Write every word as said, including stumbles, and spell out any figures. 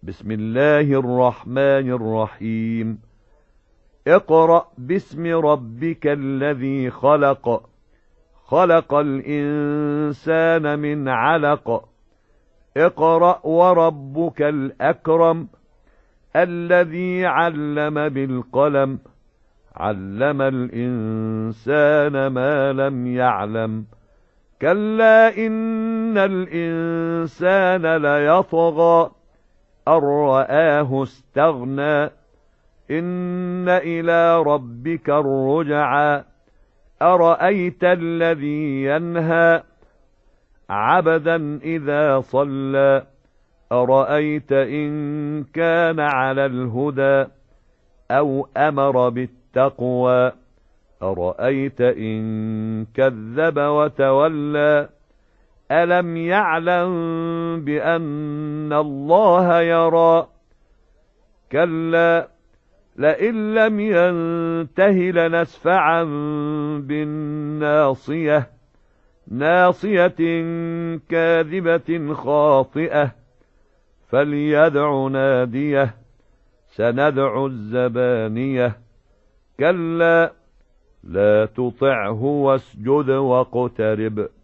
بسم الله الرحمن الرحيم اقرأ باسم ربك الذي خلق خلق الإنسان من علق اقرأ وربك الأكرم الذي علم بالقلم علم الإنسان ما لم يعلم كلا إن الإنسان ليطغى أن رآه استغنى إن إلى ربك الرجعى أرأيت الذي ينهى عبدا إذا صلى أرأيت إن كان على الهدى أو أمر بالتقوى أرأيت إن كذب وتولى ألم يعلم بأن الله يرى كلا لئن لم ينته لنسفعا بالناصية ناصية كاذبة خاطئة فليدع ناديه سندع الزبانية كلا لا تطعه واسجد واقترب